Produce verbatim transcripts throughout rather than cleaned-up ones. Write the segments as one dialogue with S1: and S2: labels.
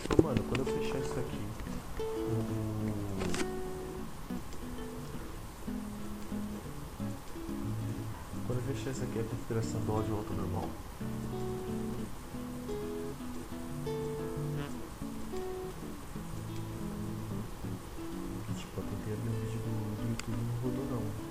S1: Ô, mano, quando eu fechar isso aqui, o... quando eu fechar isso aqui, a configuração do áudio volta ao normal. Porque, tipo, eu tentei abrir um vídeo do, do YouTube e não rodou não.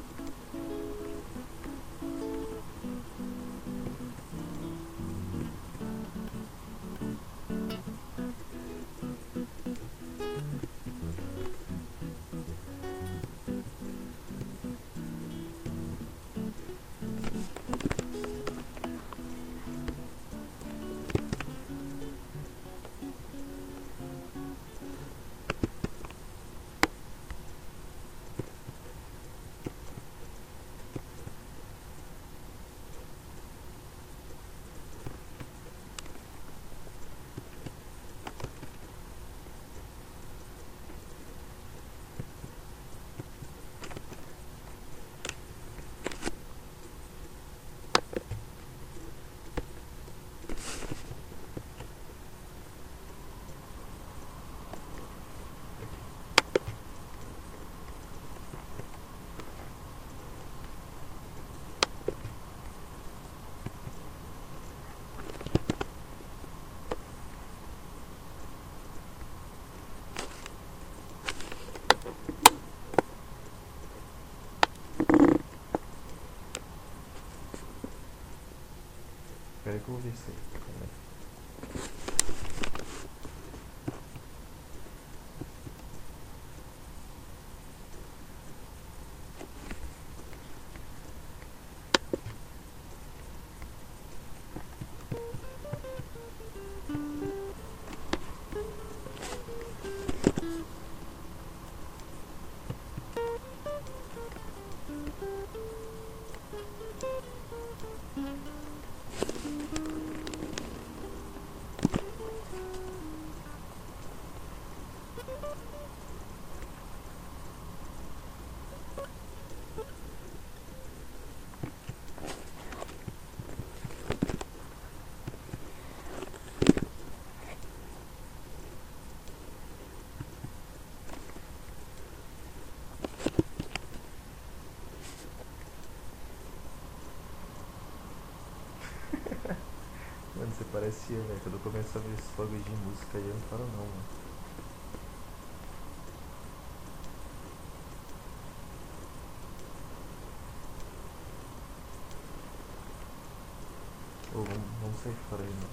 S1: Espera que eu vou ver isso aí. Calma aí. Mano, você parecia, velho. Quando eu começo a ver esses bagulho de música aí, eu não paro não, mano. Ô, vamos, vamos sair fora aí, mano.